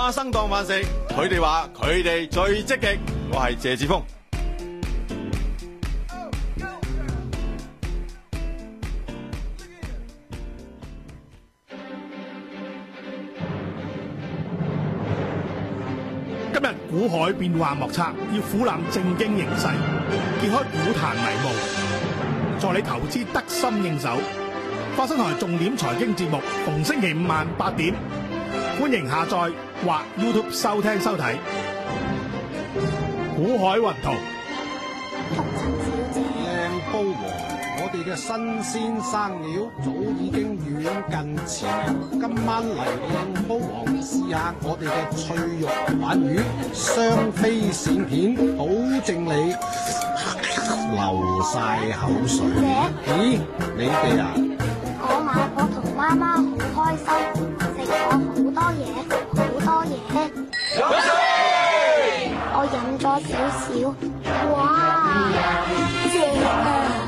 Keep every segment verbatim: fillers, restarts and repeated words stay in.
花生當飯食，佢哋話佢哋最積極。我係謝志峰。 今日股海變幻莫測，要苦覽正經形勢，揭開股壇迷霧，助你投資得心應手。花生台重點財經節目，逢星期五晚八點，歡迎下載或 YouTube 收聽收睇。股海雲圖， 靚煲王，我哋嘅新鮮生料早已經遠近馳名。今晚嚟靚煲王試下我哋嘅脆肉鯇魚，雙飛鱔片，保證你流晒口水。咦，你哋啊？ 我買我同媽媽好開心，食咗好多嘢，好多嘢。我飲咗少少，哇，正啊！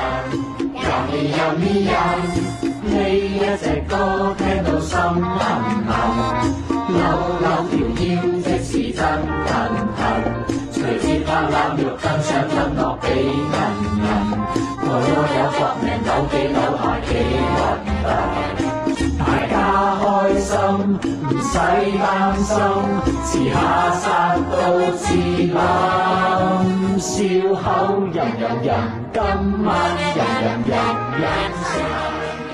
呢一隻歌聽到心痕痕，扭扭條腰即是真痕痕，隨節拍攬肉更想吞落幾銀銀，我有搏命扭幾扭下幾核突，大家開心唔使擔心，遲下殺到自冧，笑口吟吟吟，今晚吟吟吟吟食。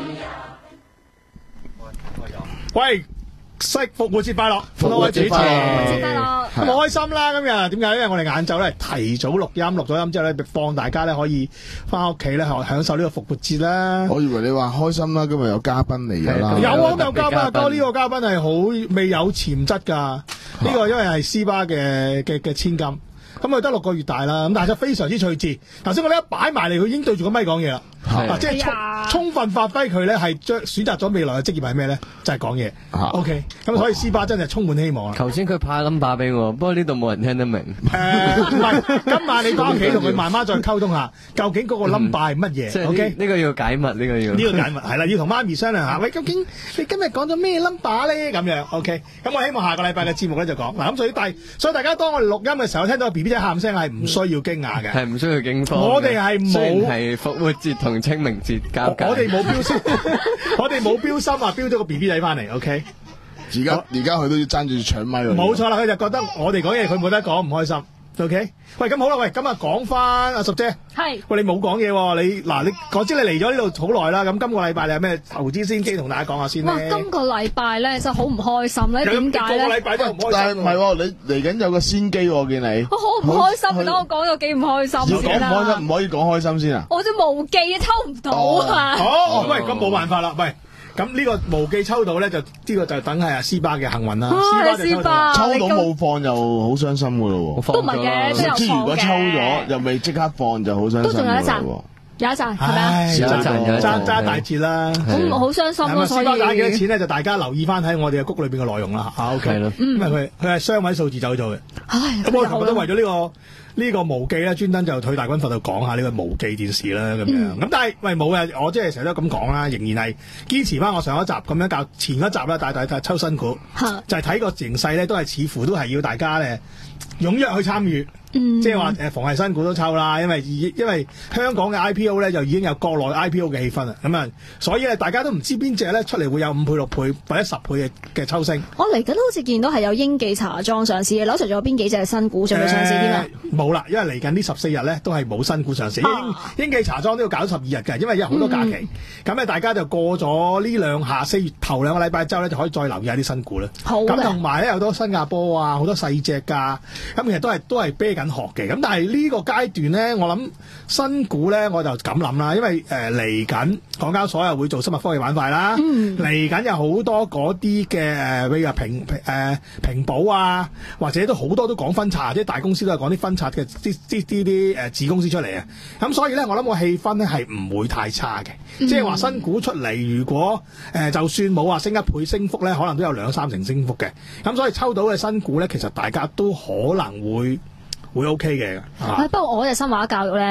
喂，識復活節快樂！ 復活節快樂！ 復活節快樂！ 咁好開心啦！今日點解？因為我哋晏晝咧提早錄音，錄咗音之後咧放大家咧可以翻屋企咧享受呢個復活節啦。 我以為你話開心啦，今日有嘉賓嚟㗎啦。 有啊，有嘉賓啊，哥呢個嘉賓係好未有潛質㗎。呢個因為係斯巴嘅嘅嘅千金，咁佢得六個月大啦，咁但係就非常之趣致。頭先我哋一擺埋嚟，佢已經對住個咪講嘢啦。嗱，即係充充分發揮佢咧，係將選擇咗未來嘅職業係咩咧？就係講嘢。O K，咁所以斯巴真係充滿希望啊！ 頭先佢派 number 俾我，不過呢度冇人聽得明。 誒，唔係，今晚你翻屋企同佢慢慢再溝通下，究竟嗰個 number 係乜嘢？O K， 呢個要解密，呢個要呢個解密係啦，要同媽咪商量下。喂，究竟你今日講咗咩 number 咧？咁樣 O K，咁我希望下個禮拜嘅節目咧就講嗱，咁所以大，所以大家當我哋錄音嘅時候，聽到 B B 仔喊聲係唔需要驚訝嘅， 係唔需要驚慌。 我哋係冇係復活節同清明節交界， 我哋冇標心，我哋冇標心啊，標咗個 B B 仔翻嚟 ，O K。 而家而家佢都要爭住搶咪喎。 冇錯啦，佢就覺得我哋講嘢佢冇得講，唔開心。O K，喂，咁好啦，喂，今日講翻阿淑姐， 係， 喂，你冇講嘢喎，你嗱你我知你嚟咗呢度好耐啦，咁今個禮拜你有咩投資先機同大家講下先咧？ 哇，今個禮拜咧就好唔開心咧，點解咧？ 個禮拜都唔開心， 但係唔係喎，你嚟緊有個先機喎，見你。 我好唔開心，等我講到幾唔開心要講唔開心，唔可以講開心先啊！ 我隻無記抽唔到啊！ 哦，喂，咁冇辦法啦，喂。咁呢個無記抽到咧，就呢個就等係阿斯巴嘅幸運啦。 斯巴抽到冇放就好傷心噶咯喎。 都唔係嘅，都有放嘅。 即係如果抽咗又未即刻放就好傷心。 都仲有一陣，有一陣係咪啊？ 有一陣，爭爭大截啦。 咁好傷心咯，所以。斯巴打幾多錢咧？就大家留意翻喺我哋嘅谷裏邊嘅內容啦。啊 ，OK，因為佢佢係雙位數字走咗嘅。 唉， 咁我琴日都為咗呢個。呢個無記咧，專登就退大軍閥度講下呢個無記電視啦，咁樣。咁、嗯、但係喂冇嘅，我即係成日都咁講啦，仍然係堅持翻我上一集咁樣教前一集啦，大大大抽新股，就係睇個形勢咧，都係似乎都係要大家咧踴躍去參與。嗯、即係話誒，逢係新股都抽啦，因為因為香港嘅 I P O 咧就已經有國內 I P O 嘅氣氛啦，咁啊，所以咧大家都唔知邊隻咧出嚟會有五倍、六倍或者十倍嘅嘅抽升。 我嚟緊好似見到係有英記茶莊上市嘅，攞除咗邊幾隻新股準備上市添啊？ 冇啦、呃，因為嚟緊呢十四日咧都係冇新股上市。啊、英英記茶莊都要搞十二日嘅，因為有好多假期。咁咧、嗯、大家就過咗呢兩下四月頭兩個禮拜之後咧，就可以再留意下啲新股啦。好嘅。咁同埋咧有好多新加坡啊，好多細隻㗎，咁其實都係都係啤緊殼嘅。咁但係呢個階段咧，我諗新股咧我就咁諗啦，因為誒嚟緊港交所又會做生物科技板塊啦，嚟緊、嗯、有好多嗰啲嘅誒，譬如話平誒平保啊，或者都好多都講分拆，即係大公司都係講啲分拆嘅啲啲啲啲誒子公司出嚟啊。咁所以咧，我諗個氣氛咧係唔會太差嘅，嗯、即係話新股出嚟，如果誒、呃、就算冇話升一倍升幅咧，可能都有兩三成升幅嘅。咁所以抽到嘅新股咧，其實大家都可能會。會 OK 嘅， 不過我嘅新華教育咧，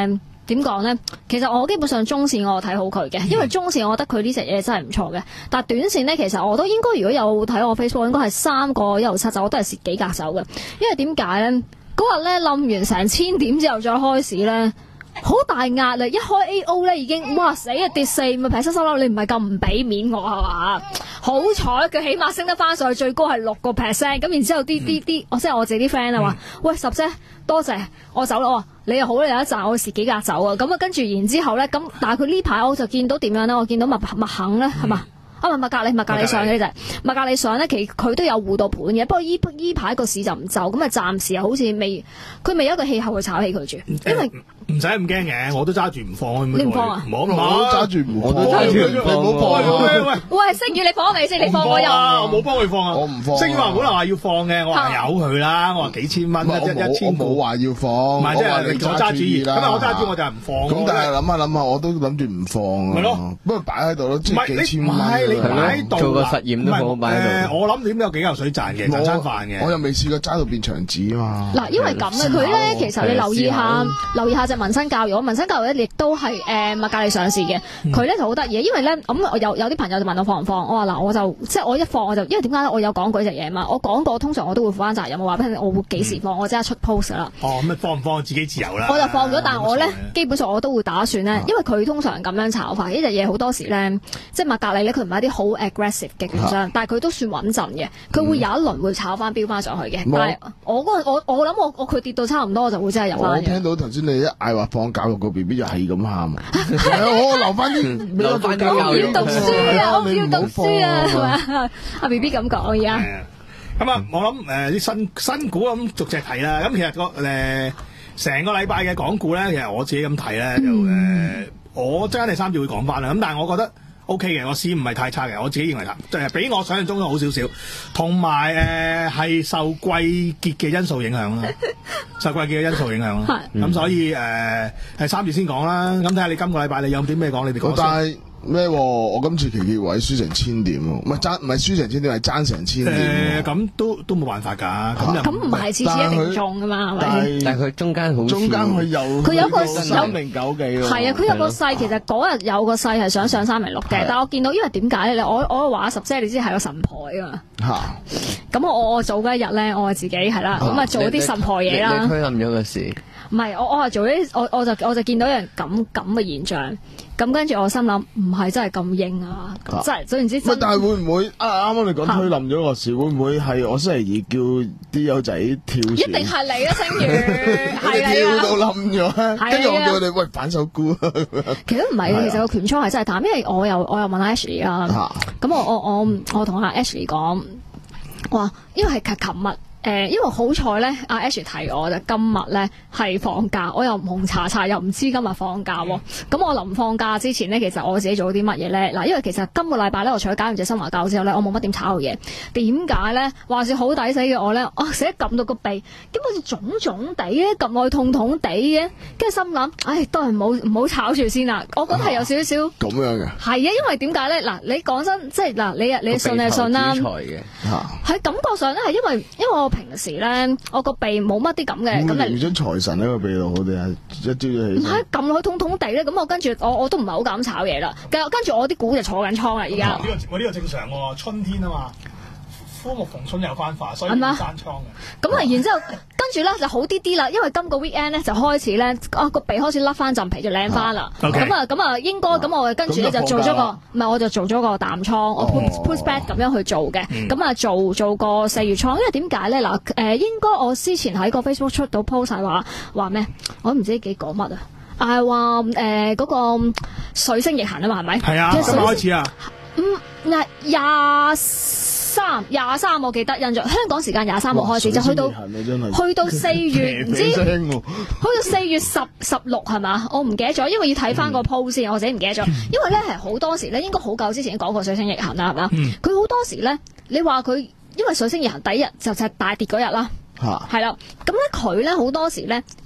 點講咧？其實我基本上中線我睇好佢嘅，因為中線我覺得佢呢隻嘢真係唔錯嘅。但係短線咧，其實我都應該如果有睇我 Facebook，應該係三個一路七走，我都係蝕幾格手嘅。因為點解咧？嗰日咧冧完成千點之後再開市咧，好大壓力。一開 A O 咧已經哇死啊跌四咪平收收啦！你唔係咁唔俾面我係嘛？好彩佢起碼升得翻上去，最高係六個 percent。咁然之後啲啲啲，我即係我自己啲 friend 啊話，喂十姐多謝我走啦。我話你又好你有一賺，我蝕幾格走啊。咁啊跟住然之後咧，咁但係佢呢排我就見到點樣咧？我見到麥麥肯咧係嘛？啊唔係麥格里麥格里上嘅呢隻麥格里上咧，其實佢都有護到盤嘅。不過依依排個市就唔就咁啊，暫時好似未佢未有一個氣候去炒起佢住，因為。 唔使咁驚嘅，我都揸住唔放。 你唔放啊？ 唔好唔好揸住唔放， 我都揸住唔放。 唔好放喂喂喂，星宇你放未先？你放我又我冇幫佢放啊！ 我唔放。 星宇話本來話要放嘅，我話由佢啦。我話幾千蚊一一千股， 我冇話要放。 唔係即係你我揸主意啦。咁我揸主我就唔放。 咁但係諗下諗下，我都諗住唔放啊。 係咯， 不過擺喺度咯，即係幾千蚊。 唔係你擺喺度做個實驗都好擺喺度。 我諗點有幾嚿水賺嘅，賺餐飯嘅。 我又未試過揸到變牆紙啊嘛。 嗱，因為咁啊，佢咧其實你留意下，留意下隻民生教育。我民生教育咧亦都係誒麥格里上市嘅，佢咧就好得意，因為咧咁我有有啲朋友就問我放唔放，我話嗱我就即係我一放我就，因為點解咧？我有講過呢隻嘢嘛，我講過通常我都會負翻責任，我話俾你我會幾時放，我即刻出 post 啦。 哦，咁放唔放自己自由啦。 我就放咗，但係我咧基本上我都會打算咧，因為佢通常咁樣炒法，呢隻嘢好多時咧，即係麥格里咧，佢唔係一啲好 aggressive 嘅券商，但係佢都算穩陣嘅，佢會有一輪會炒翻飆翻上去嘅。但係我嗰我我諗我我佢跌到差唔多，我就會真係入翻。 我聽到頭先你一嗌話放教育個 B B 就係咁喊，我留翻啲留翻啲我唔要讀書啊，我唔要讀書啊，係嘛？阿 B B 咁講而家。 咁啊，我諗誒啲新新股咁逐隻睇啦。咁其實個誒成個禮拜嘅港股咧，其實我自己咁睇咧，就誒我即係第三節會講翻啦。咁但係我覺得 O K 嘅，我市唔係太差嘅，我自己認為就係比我想象中好少少，同埋誒係受季結嘅因素影響啦，受季結嘅因素影響啦。咁所以誒係三節先講啦。咁睇下你今個禮拜你有啲咩講？你哋講先。 咩？我今次期結位輸成千點喎，唔係爭唔係輸成千點，係爭成千點。 誒，咁都都冇辦法㗎。咁咁唔係次次一定中㗎嘛？係咪？ 但係佢中間好中間佢有佢有個三零九幾喎。 係啊，佢有個勢，其實嗰日有個勢係想上三零六嘅，但係我見到因為點解咧？我我話十姐你知係個神婆㗎嘛？嚇！咁我我早嗰一日咧，我自己係啦，咁啊做啲神婆嘢啦。 你推冧咗個市。 唔係，我我係做啲，我我就我就見到一樣咁咁嘅現象，咁跟住我心諗唔係真係咁英啊，真係總言之。 但係會唔會啊？啱啱你講推冧咗個市，會唔會係我星期二叫啲友仔跳船？ 一定係你啊，星宇，係啊， 跳到冧咗，跟住我叫佢哋喂反手沽。 其實唔係，其實個權倉係真係淡，因為我又我又問阿 Ashley 啦，咁我我我我同阿 Ashley 講，哇，因為係琴日。誒，因為好彩咧，阿 Ash 提我就今日咧係放假，我又唔紅查查，又唔知今日放假喎。咁我臨放假之前咧，其實我自己做咗啲乜嘢咧？嗱，因為其實今個禮拜咧，我除咗搞完隻新華教之後咧，我冇乜點炒嘢。點解咧？話是好抵死嘅我咧，啊成日撳到個鼻，咁好似腫腫地咧，撳落去痛痛地嘅，跟住心諗，唉，都係唔好唔好炒住先啦。我覺得係有少少咁樣嘅。 係啊，因為點解咧？嗱，你講真，即係嗱，你你信係信啦。喺感覺上咧，係因為因為我。平時咧，我個鼻冇乜啲咁嘅，咁你張財神喺個鼻度好啲啊！一朝早起身， 唔係撳落去痛痛地咧，咁我跟住我我都唔係好敢炒嘢啦。跟跟住我啲股就坐緊倉啦，而家。 呢個我呢個正常喎，春天啊嘛。枯木逢春又翻化，所以唔閂倉嘅。 咁啊，然之後跟住咧就好啲啲啦，因為今個 weekend 咧就開始咧，啊個鼻開始甩翻陣皮就靚翻啦。咁啊咁啊應該咁我跟住咧就做咗個，唔係我就做咗個淡倉，我 push push back 咁樣去做嘅。咁啊做做個四月倉，因為點解咧嗱？誒應該我之前喺個 Facebook 出到 post 係話話咩？我都唔知幾講乜啊！係話誒嗰個水星逆行啊嘛，係咪？ 係啊，今日開始啊。 嗯，廿廿三廿三，我記得印象香港時間廿三號開始就去到去到四月唔知去到四月十十六係嘛？我唔記得咗，因為要睇翻個 post 先，我自己唔記得咗。因為咧係好多時咧，應該好久之前講過水星逆行啦，係嘛？佢好多時咧，你話佢因為水星逆行第一日就就係大跌嗰日啦，係啦。咁咧佢咧好多時咧。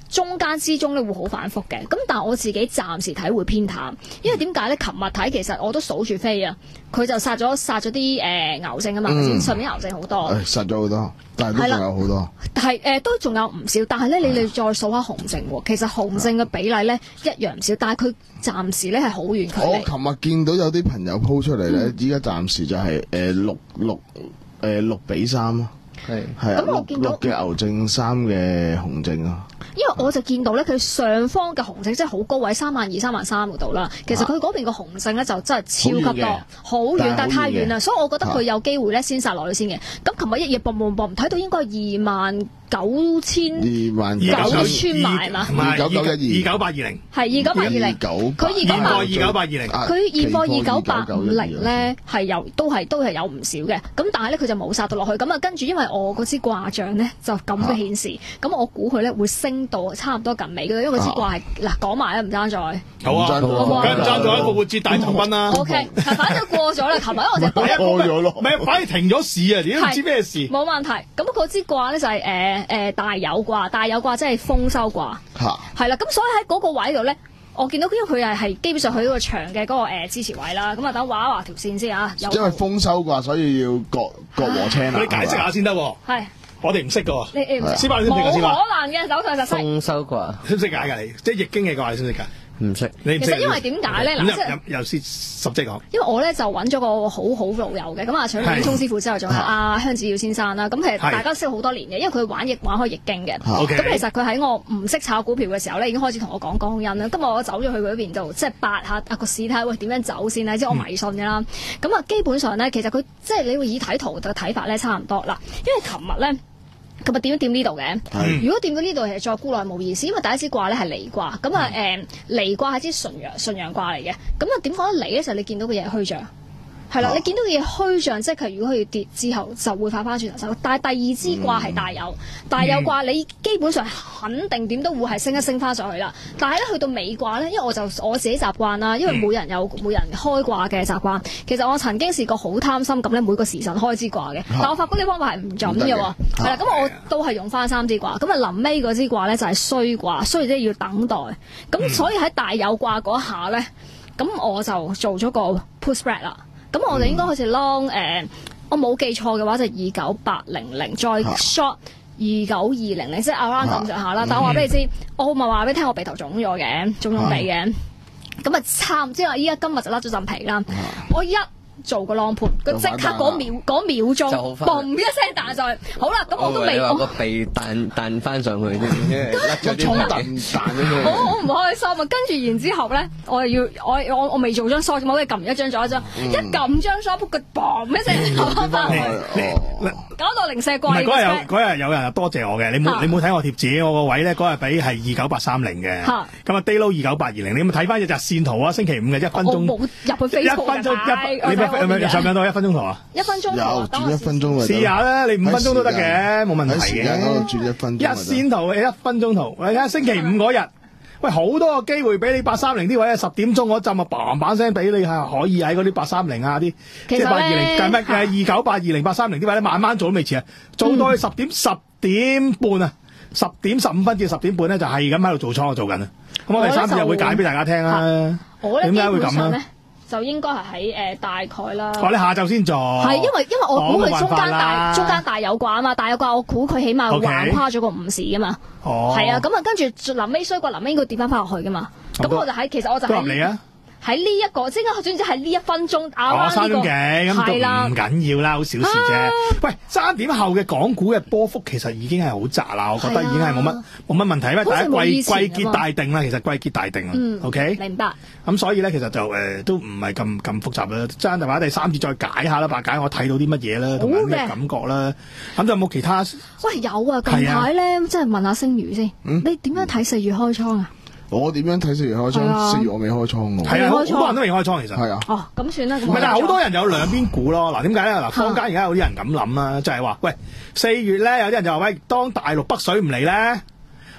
中間之中咧會好反覆嘅。咁但係我自己暫時睇會偏淡，因為點解咧？琴日睇其實我都數住飛啊，佢就殺咗殺咗啲誒牛證啊嘛，嗯、上面牛證好多， 誒殺咗好多，但係都仲有好多。 但係誒、呃、都仲有唔少，但係咧你哋再數下紅證喎，其實紅證嘅比例咧一樣唔少，但係佢暫時咧係好遠距離。 我琴日見到有啲朋友 po 出嚟咧，依家暫時就係誒六六誒六比三咯。係係啊，六六嘅牛證，三嘅紅證啊。 因為我就見到咧，佢上方嘅紅證即係好高位，三萬二、三萬三嗰度啦。其實佢嗰邊個紅證咧就真係超級多，好遠，但係太遠啦，所以我覺得佢有機會咧先殺落去先嘅。咁琴日一夜嘣嘣嘣，睇到應該係二萬九千二萬九穿埋嘛， 二九九一二九八二零， 係二九八二零，佢二九八二九八二零， 佢現貨二九八五零咧係有都係都係有唔少嘅。咁但係咧佢就冇殺到落去。咁啊跟住因為我嗰支卦象咧就咁嘅顯示，咁我估佢咧會升到差唔多近尾嘅，因為嗰支卦係嗱講埋啦，唔爭在。 好啊，梗係唔爭在一個活節大頭軍啦。 O K， 反正過咗啦，琴日我就過咗咯， 唔係反而停咗市啊，點都唔知咩事。 冇問題。咁嗰支卦咧就係誒誒大有卦，大有卦即係豐收卦。 嚇。係啦，咁所以喺嗰個位度咧。我見到因為佢係係基本上佢嗰個長嘅嗰、那個、呃、支持位啦，咁啊等畫一畫條線先啊。 因為豐收啩，所以要割割禾青啊。 你解釋下先得喎。係。我哋唔識㗎喎。 你你唔識？ 司馬你識唔識㗎？司馬。 冇可能嘅，手上就識。 豐收啩？ 識唔識解㗎你？即係易經嘅卦，你識唔識㗎？ 唔識。 你唔識。 其實因為點解咧？嗱，即係又先十隻講。 因為我咧就揾咗個好好老友嘅，咁啊除咗李聰師傅之外，仲有阿香子耀先生啦。咁其實大家識好多年嘅，因為佢玩易玩開易經嘅。咁其實佢喺我唔識炒股票嘅時候咧，已經開始同我講講因啦。今日我走咗去佢嗰邊度，即係八下啊個市睇下喂點樣走先啦。即係我迷信㗎啦。咁啊基本上咧，其實佢即係你會以睇圖嘅睇法咧差唔多啦。因為琴日咧。咁啊點都掂呢度嘅，如果掂到呢度其實再沽落去冇意思，因為第一支卦咧係離卦，咁啊誒離卦係支純陽純陽卦嚟嘅，咁啊點講離咧就係你見到嘅嘢虛象，係啦，你見到嘅嘢虛象，即係如果佢要跌之後就會反翻轉頭走，但係第二支卦係大有，大有卦你基本上肯定點都會係升一升翻上去啦，但係咧去到尾卦咧，因為我就我自己習慣啦，因為每人有每人開卦嘅習慣，其實我曾經試過好貪心咁咧每個時辰開支卦嘅，但我發覺呢方法係唔準嘅喎，係啦，咁我都係用翻三支卦，咁啊臨尾嗰支卦咧就係衰卦，衰即係要等待，咁所以喺大有卦嗰下咧，咁我就做咗個 put spread 啦。咁我哋應該好似 long 誒、呃，我冇記錯嘅話就二九八零零再 short 二九二零零，即係 around 咁上下啦。但我話俾你知，我咪話俾你聽，我鼻頭腫咗嘅，腫腫地嘅。咁啊差唔多，依家今日就甩咗陣皮啦。我一做個 long put，佢即刻嗰秒嗰秒鐘，嘣一聲彈上去。好啦，咁我都未。 你話個鼻彈彈翻上去啫，甩咗啲彈彈咗佢。 好好唔開心啊！跟住然之後咧，我又要我我我未做張 short，我哋撳一張咗一張，一撳張 short，佢嘣一聲彈翻翻去，搞到零舍貴。 唔係嗰日有嗰日有人多謝我嘅，你冇你冇睇我貼紙，我個位咧嗰日俾係二九八三零嘅，咁啊 day low 二九八二零，你有冇睇翻隻日線圖啊？星期五嘅一分鐘。 我冇入去 Facebook 一分鐘一。上唔上到一分鐘圖啊？ 一分鐘圖有轉一分鐘試下啦，你五分鐘都得嘅，冇問題嘅。 時間嗰度轉一分鐘。 一線圖一分鐘圖，你睇下星期五嗰日，喂好多個機會俾你八三零啲位啊，十點鐘嗰陣啊，嘭嘭聲俾你係可以喺嗰啲八三零啊啲，即係八二零，計乜嘅二九八二零八三零啲位咧，慢慢做都未遲啊，做到去十點十點半啊，十點十五分至十點半咧就係咁喺度做倉做緊啊。咁我哋三日會解俾大家聽啦。點解會咁咧？ 就應該係喺誒大概啦。 哦，你下晝先做。 係因為因為我估佢中間大中間大有卦啊嘛，大有卦我估佢起碼橫跨咗個午時噶嘛。哦。係啊，咁啊跟住臨尾衰卦臨尾應該跌翻翻落去噶嘛。咁我就喺其實我就喺。入嚟啊！喺呢一個，即係總之喺呢一分鐘拗翻呢個，係啦， 唔緊要啦，好小事啫。喂，三點後嘅港股嘅波幅其實已經係好窄啦，我覺得已經係冇乜冇乜問題，因為大家季季結大定啦，其實季結大定啦。OK， 明白。 咁所以咧，其實就誒都唔係咁咁複雜啦。爭就話第三節再解下啦，白解我睇到啲乜嘢啦，同埋咩感覺啦。咁就有冇其他？ 喂，有啊！近排咧，即係問下星宇先，你點樣睇四月開倉啊？ 我點樣睇四月開倉？四月我未開倉喎。 係啊，好多人都未開倉，其實。係啊。 哦，咁算啦。唔係，但係好多人有兩邊估咯。嗱，點解咧？嗱，坊間而家有啲人咁諗啦，就係話，喂，四月咧有啲人就話，喂，當大陸北水唔嚟咧，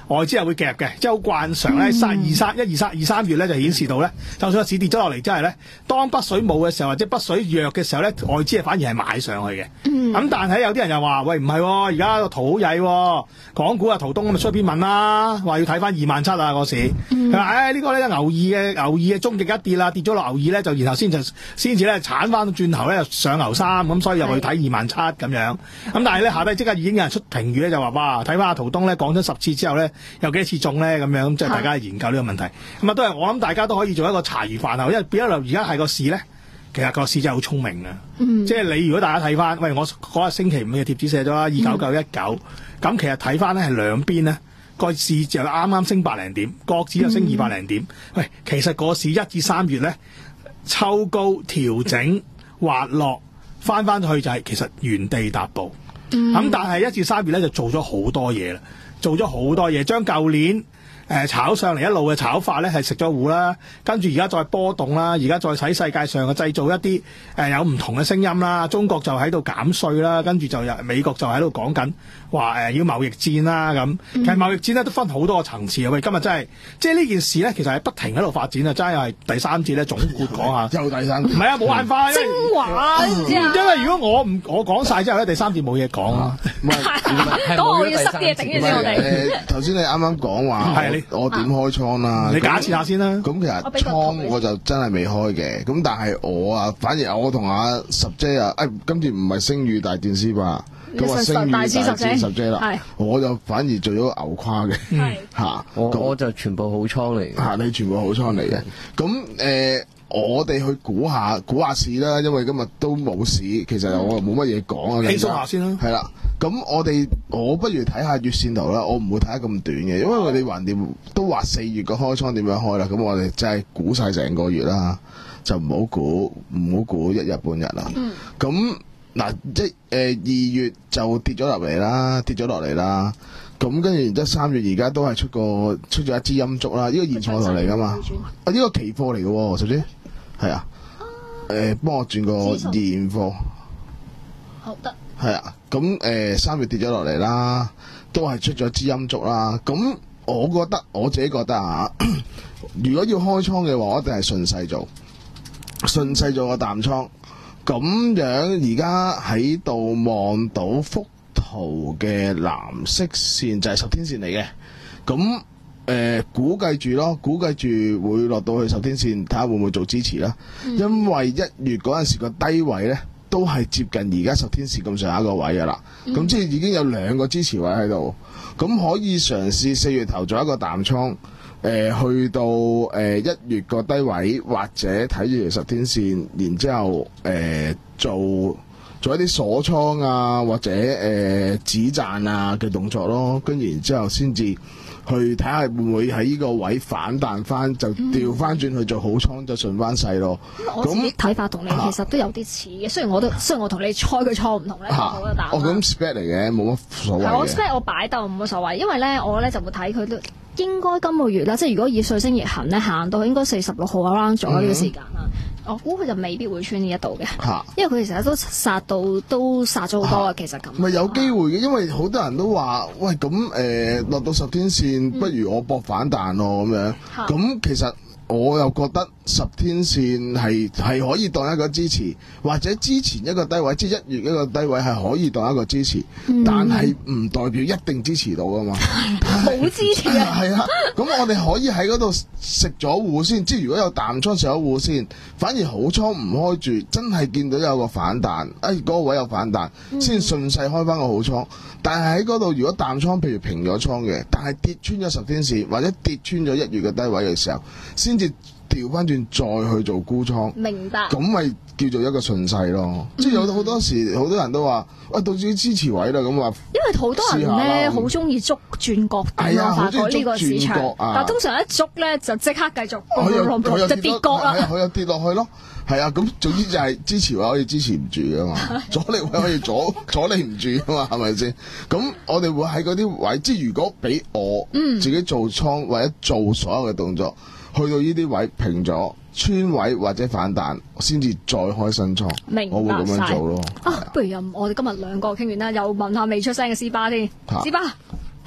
外資係會夾嘅，即係好慣常咧，三二三一二三二三月咧就顯示到咧，就算個市跌咗落嚟，即係咧，當北水冇嘅時候或者北水弱嘅時候咧，外資係反而係買上去嘅。咁、嗯、但係有啲人又話：喂，唔係、哦，而家個圖好曳、哦，港股啊圖東咁咪出篇文啦，話要睇翻二萬七啊個市。佢話：唉，呢個呢個牛二嘅牛二嘅終極一跌啦，跌咗落牛二咧，就然後先就先至咧鏟翻轉頭咧上牛三，咁所以又去睇二萬七咁樣。咁但係咧下低即刻已經有人出評語咧，就話：哇，睇翻阿圖東咧講咗十次之後咧，有幾多次中咧咁樣，即係大家研究呢個問題。咁啊都係我諗大家都可以做一個茶餘飯後，因為變咗而家係個市咧，其實個市真係好聰明啊！嗯、即係你如果大家睇翻，喂，我嗰日星期五嘅貼紙寫咗啦，二九九一九，咁其實睇翻咧係兩邊咧個市就啱啱升百零點，國指就升二百零點。嗯、喂，其實個市一至三月咧抽高調整滑落，翻翻去就係其實原地踏步。咁、嗯、但係一至三月咧就做咗好多嘢啦，做咗好多嘢，將舊年。誒炒上嚟一路嘅炒法咧係食咗糊啦，跟住而家再波動啦，而家再喺世界上嘅製造一啲誒、呃、有唔同嘅聲音啦，中國就喺度減稅啦，跟住就有美國就喺度講緊話誒要貿易戰啦咁。其實貿易戰咧都分好多個層次啊！喂，今日真係即係呢件事咧，其實係不停喺度發展啊！真係第三節咧總括講下， 又第三節，唔係啊，冇辦法， 精華， 因為如果我唔我講晒之後咧，第三節冇嘢講啊。 咁我要塞啲嘢頂住先，我哋。 誒頭先你啱啱講話，我點開倉啦？ 你假設下先啦。 咁其實倉我就真係未開嘅。咁但係我啊，反而我同阿十姐啊，誒今次唔係星宇大電師吧？咁話星宇大電十姐啦。我就反而做咗個牛跨嘅。嚇，我我就全部好倉嚟。 嚇，你全部好倉嚟嘅。咁誒。我哋去估下估下市啦，因為今日都冇市，其實我冇乜嘢講啊。 輕鬆下先啦。 係啦，咁我哋我不如睇下月線圖啦。我唔會睇得咁短嘅，因為我哋橫掂都話四月個開倉點樣開啦。咁我哋真係估晒成個月啦，就唔好估唔好估一日半日啦。咁嗱、嗯，即係誒二月就跌咗落嚟啦，跌咗落嚟啦。咁跟住然之後三月而家都係出個出咗一支陰燭啦。呢、這個現貨圖嚟噶嘛？啊呢、這個期貨嚟嘅喎，首先。係啊，誒、呃，幫我轉個現貨， 好得。 係啊，咁誒三月跌咗落嚟啦，都係出咗支陰燭啦。咁我覺得我自己覺得啊，如果要開倉嘅話，我一定係順勢做，順勢做個淡倉。咁樣而家喺度望到幅圖嘅藍色線就係十天線嚟嘅，咁。誒、呃、估計住咯，估計住會落到去十天線，睇下會唔會做支持啦。嗯、因為一月嗰陣時個低位咧，都係接近而家十天線咁上下個位噶啦。咁、嗯、即係已經有兩個支持位喺度，咁可以嘗試四月頭做一個淡倉，誒、呃、去到誒、呃、一月個低位，或者睇住條十天線，然之後誒、呃、做做一啲鎖倉啊，或者誒、呃、止賺啊嘅動作咯，跟住然之後先至。去睇下會唔會喺呢個位反彈翻，就調翻轉去做好倉，就順翻勢咯。 我自己睇法同你其實都有啲似嘅，雖然我都雖然我同你猜佢錯唔同咧，我嘅答案。 我咁 spec 嚟嘅，冇乜所謂嘅。 我 spec 我擺鬥冇乜所謂，因為咧我咧就會睇佢都應該今個月啦，即係如果以水星逆行咧行到應該四十六號 around 左右呢個時間啦。我估佢就未必會穿呢一度嘅，因為佢其實都殺到都殺咗好多啊。其實咁咪有機會嘅，因為好多人都話喂咁誒落到十天線，不如我搏反彈咯咁樣。咁其實我又覺得十天線係係可以當一個支持，或者之前一個低位，即係一月一個低位係可以當一個支持，嗯、但係唔代表一定支持到噶嘛。 冇支持啊！ 係啊，咁我哋可以喺嗰度食咗糊先，即係如果有淡倉食咗糊先，反而好倉唔開住，真係見到有個反彈，哎嗰、嗰個位有反彈，先順勢開翻個好倉。但係喺嗰度如果淡倉譬如平咗倉嘅，但係跌穿咗十天線或者跌穿咗一月嘅低位嘅時候，先至調翻轉再去做沽倉。 明白。 咁咪叫做一個順勢咯。嗯、即係有好多時好多人都話，喂到自己支持位啦咁話。 因為好多人咧好中意捉轉角點咯，發覺呢個市場。啊、但係通常一捉咧就即刻繼續， 佢就跌角啦。 佢又跌落去咯。係啊，咁總之就係支持位可以支持唔住噶嘛，阻力位可以阻阻你唔住噶嘛，係咪先？咁我哋會喺嗰啲位，即係如果俾我自己做倉或者做所有嘅動作，去到呢啲位平咗穿位或者反彈，先至再開新倉。 明白， 我會咁樣做咯。 啊，不如又我哋今日兩個傾完啦，又問下未出聲嘅斯巴添，斯巴。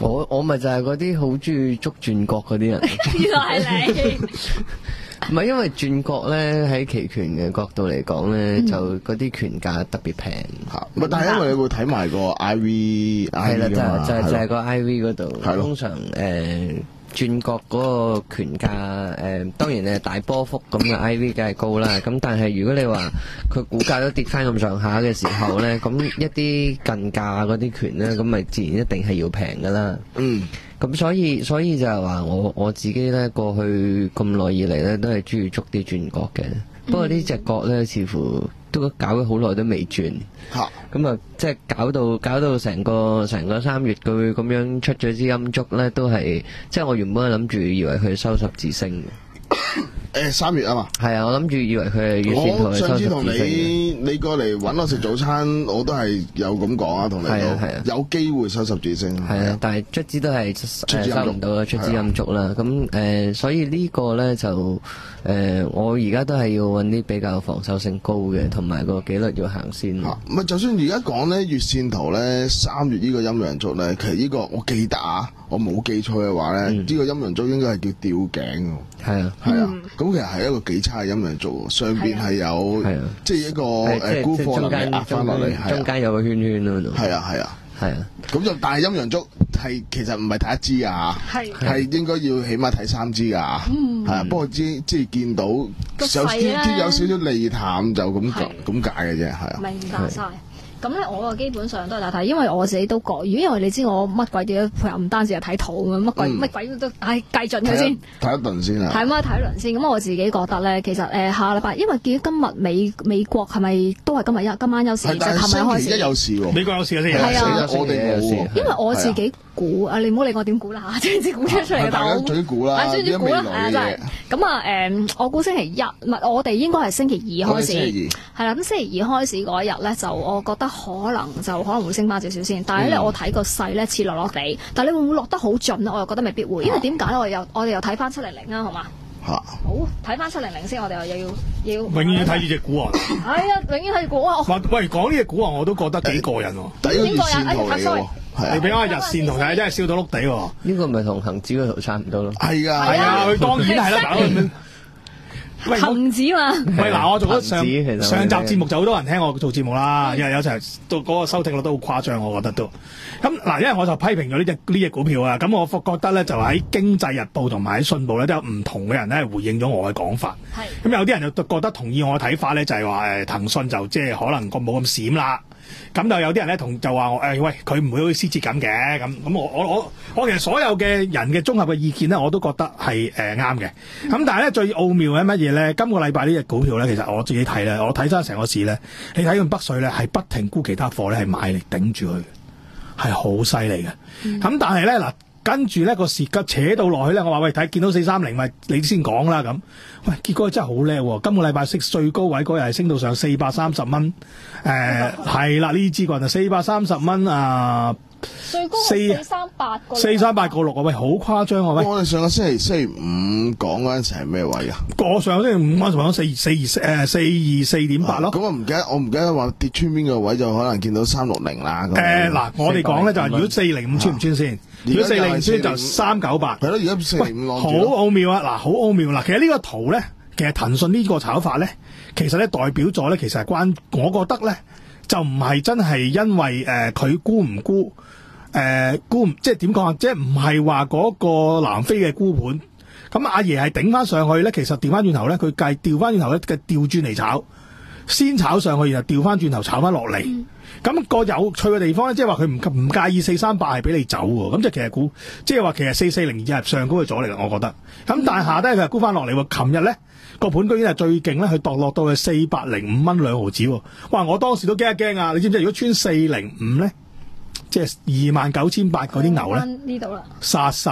我我咪就係嗰啲好中意捉轉角嗰啲人。 原來係你。 唔係因為轉角咧喺期權嘅角度嚟講咧，就嗰啲權價特別平嚇。唔係，但係因為你會睇埋個 I V， 係啦，就係就就係個 I V 嗰度。 係咯。 通常誒轉角嗰個權價誒，當然係大波幅咁嘅 I V 梗係高啦。咁但係如果你話佢股價都跌翻咁上下嘅時候咧，咁一啲近價嗰啲權咧，咁咪自然一定係要平噶啦。嗯。咁所以所以就係話我我自己咧過去咁耐以嚟咧都係中意捉啲轉角嘅，不過呢隻角咧似乎都搞咗好耐都未轉，咁啊即係搞到搞到成個成個三月佢咁樣出咗支陰燭咧，都係即係我原本係諗住以為佢收十字星嘅。 誒三月啊嘛， 係啊，我諗住以為佢係月線圖係收十字星嘅。我上次同你你過嚟揾我食早餐，我都係有咁講啊，同你講有機會收十字星。係啊，但係卒之都係收唔到啊，出支陰燭啦。咁誒，所以呢個咧就誒，我而家都係要揾啲比較防守性高嘅，同埋個紀律要行先。 唔係，就算而家講咧月線圖咧，三月呢個陰陽燭咧，其實呢個我記得啊，我冇記錯嘅話咧，呢個陰陽燭應該係叫吊頸。係啊，係啊。咁其實係一個幾差嘅陰陽燭，上邊係有，即係一個誒沽貨能力壓翻落嚟， 中間有個圈圈咯。 係啊係啊係啊， 咁就但係陰陽燭係其實唔係睇一支啊，係應該要起碼睇三支噶，係啊。不過知即係見到有啲有少少利淡就咁咁解嘅啫，係啊。 明白晒。咁咧，我啊基本上都係睇，因為我自己都講，因為你知我乜鬼嘢配合，唔單止係睇圖咁，乜鬼乜鬼都唉計盡佢先， 睇一輪先啊。 係嘛，睇一輪先。咁我自己覺得咧，其實誒下禮拜，因為見到今日美美國係咪都係今日一今晚有事，即係琴日開始。 而家有事喎， 美國有事先。 係啊， 我哋冇喎。 因為我自己估啊，你唔好理我點估啦嚇，即係估出出嚟嘅。 大家最估啦， 最最估啦，係啊，真係。咁啊誒，我估星期一唔係我哋應該係星期二開始，係啦。咁星期二開始嗰一日咧，就我覺得可能就。就可能會升翻少少先，但係咧、嗯、我睇個勢咧似落落地，但係你會唔會落得好盡咧？我又覺得未必會，因為點解咧？我哋又我哋又睇翻七零零啊，好嘛？嚇！好睇翻七零零先，我哋又要要永遠睇住隻股王。 係啊，永遠睇住股王。 喂，講呢隻股王我都覺得幾過癮喎。 第一個月線圖嚟嘅喎， 你俾我日線圖睇，真係笑到碌地喎。 呢個咪同恆指個圖差唔多咯。係啊， 係啊，佢當然係啦。 喂，恒指嘛？ 喂，嗱，我做咗上上集節目就好多人聽我做節目啦，因為有時候到嗰個收聽率都好誇張，我覺得都。咁嗱，因為我就批評咗呢隻呢隻股票啊，咁我覺得咧就喺《經濟日報》同埋喺《信報》咧都有唔同嘅人咧回應咗我嘅講法。係。咁有啲人就覺得同意我嘅睇法咧，就係話誒騰訊就即係可能個冇咁閃啦。咁就有啲人咧同就話我誒喂，佢唔會好似獅子咁嘅。咁咁我我我我其實所有嘅人嘅綜合嘅意見咧，我都覺得係誒啱嘅。咁、嗯、但係咧最奧妙嘅乜嘢咧？今個禮拜呢隻股票咧，其實我自己睇咧，我睇翻成個市咧，你睇佢北水咧係不停沽其他貨咧，係買力頂住佢，係好犀利嘅。咁、嗯、但係咧嗱。跟住咧個時急扯到落去咧，我話喂睇見到四三零咪你先講啦咁，喂結果真係好叻喎！今個禮拜升最高位嗰日係升到上四百三十蚊，誒係啦呢支棍就四百三十蚊啊！ 最高四三八個四三八個六啊！喂，好誇張啊！喂， 我哋上個星期星期五講嗰陣時係咩位啊？ 我上個星期五嗰陣時講四四二誒四二四點八咯。咁、 啊、我唔記得，我唔記得話跌穿邊個位就可能見到三六零啦。 誒嗱，我哋講咧就係如果四零五穿唔穿先？如果四零五穿就三九八。係咯，而家四零五好奧妙啊！嗱，好奧妙嗱。其實呢個圖咧，其實騰訊呢個炒法咧，其實咧代表咗咧，其實係關我覺得咧，就唔係真係因為誒佢沽唔沽。誒、呃、沽即係點講啊？即係唔係話嗰個南非嘅沽盤，咁阿爺係頂翻上去咧。其實調翻轉頭咧，佢計調翻轉頭咧嘅調轉嚟炒，先炒上去，然後調翻轉頭炒翻落嚟。咁、嗯、個有趣嘅地方咧，即係話佢唔唔介意四三八係俾你走喎。咁即係其實估，即係話其實四四零二係上高嘅阻力，我覺得。咁但係下低佢係沽翻落嚟喎。琴日咧個盤居然係最勁咧，佢墮落到去四百零五蚊兩毫子喎。哇！我當時都驚一驚啊！你知唔知如果穿四零五咧？即係二萬九千八嗰啲牛咧， 呢度啦， 殺晒，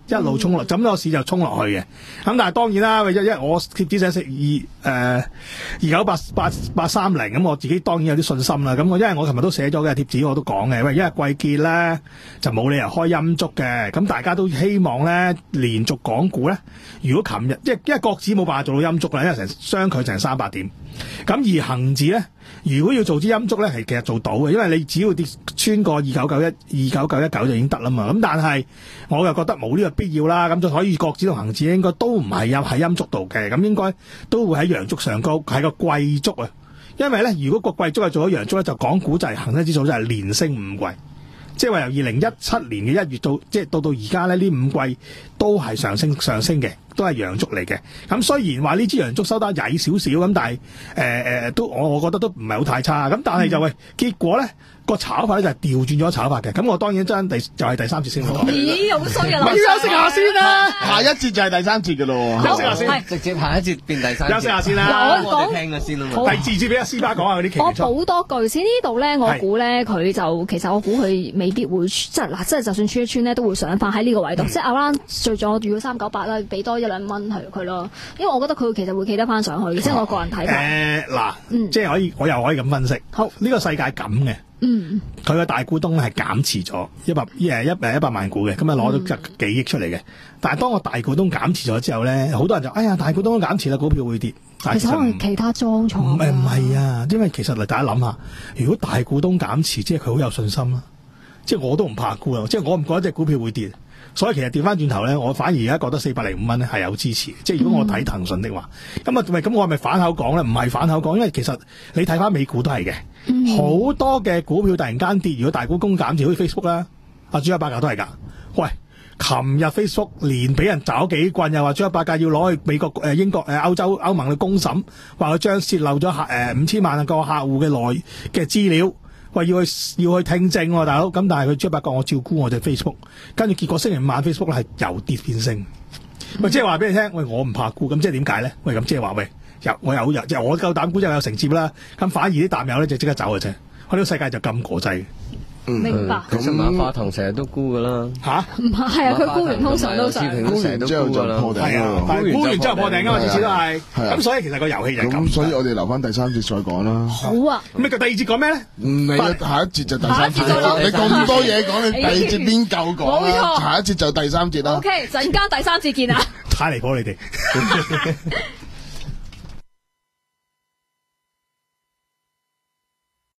一路衝落，咁個市就衝落去嘅。咁但係當然啦，因為我貼紙寫食二誒二九八八八三零，咁我自己當然有啲信心啦。咁我因為我琴日都寫咗嘅貼紙，我都講嘅，因為因為季結咧就冇理由開陰燭嘅。咁大家都希望咧連續港股咧，如果琴日即係因為國指冇辦法做到陰燭啦，因為成相距成三百點。咁而恒指咧，如果要做支陰燭咧，係其實做到嘅，因為你只要跌穿過二九九一、二九九一九就已經得啦嘛。咁但係我又覺得冇呢個必要啦。咁就所以國指同恒指應該都唔係有喺陰燭度嘅，咁應該都會喺陽燭上高，係個季燭啊。因為咧，如果個季燭係做咗陽燭咧，就港股就係恒生指數就係連升五季。即係話由二零一七年嘅一月到即係到到而家咧，呢五季都係上升上升嘅，都係陽燭嚟嘅。咁雖然話呢支陽燭收得曳少少咁，但係誒誒都我我覺得都唔係好太差。咁但係就喂、嗯、結果咧個炒法咧就係調轉咗炒法嘅。咁我當然真第就係、是、第三節先講。 咦，好衰啊！ 咪要休息下先啦， 下一節就係第三節嘅咯。 休息下先， 直接下一節變第三節。 休息下先啦， 我講聽嘅先啦。 第二節俾阿師爸講下嗰啲期我補多句先，呢度咧我估咧佢就其實我估佢未必會即係嗱，即係就算穿一穿咧都會上翻喺呢個位度，嗯、即係啱啱最咗如果三九八啦，俾多一兩蚊係佢咯，因為我覺得佢其實會企得翻上去，即係我個人睇法。 誒嗱，即係可以，我又可以咁分析。好，呢個世界咁嘅。嗯，佢個大股東係減持咗一百誒一誒一百萬股嘅，咁啊攞咗幾億出嚟嘅。嗯、但係當個大股東減持咗之後咧，好多人就哎呀大股東都減持啦，股票會跌。但其實可能其他莊廠。 唔係唔係啊，因為其實嚟大家諗下，如果大股東減持，即係佢好有信心啦。即係我都唔怕沽啊，即係我唔覺得隻股票會跌。所以其實調翻轉頭咧，我反而而家覺得四百零五蚊咧係有支持。即係如果我睇騰訊的話，咁啊咪咁我係咪反口講咧？唔係反口講，因為其實你睇翻美股都係嘅，好、嗯、多嘅股票突然間跌，如果大股東減持，好似 Facebook 啦，阿豬一八格都係㗎。喂，琴日 Facebook 連俾人找幾棍，又話豬一八格要攞去美國、誒英國、誒歐洲、歐盟去公審，話佢將泄漏咗客誒五千萬個客戶嘅內嘅資料。喂，要去要去聽證喎，大佬。咁但係佢豬一八角我照估我隻 Facebook， 跟住結果星期五晚 Facebook 咧係由跌變升。喂、嗯，即係話俾你聽，喂，我唔怕估，咁即係點解咧？喂，咁即係話喂，有我有有，即係我夠膽估就有承接啦。咁反而啲淡友咧就即刻走嘅啫。我呢個世界就咁國際。 明白。 咁馬化騰成日都沽噶啦。 吓？ 唔係啊，佢沽完通常都上。 沽完之後就破頂啦。 沽完之後破頂噶嘛，次次都係。咁所以其實個遊戲就係咁。 咁所以我哋留翻第三節再講啦。 好啊。 咁你第二節講咩咧？ 唔理下一節就第三節啦。你咁多嘢講，你第二節邊夠講啦？下一節就第三節啦。 O K，陣間第三節見啊。 太離譜你哋。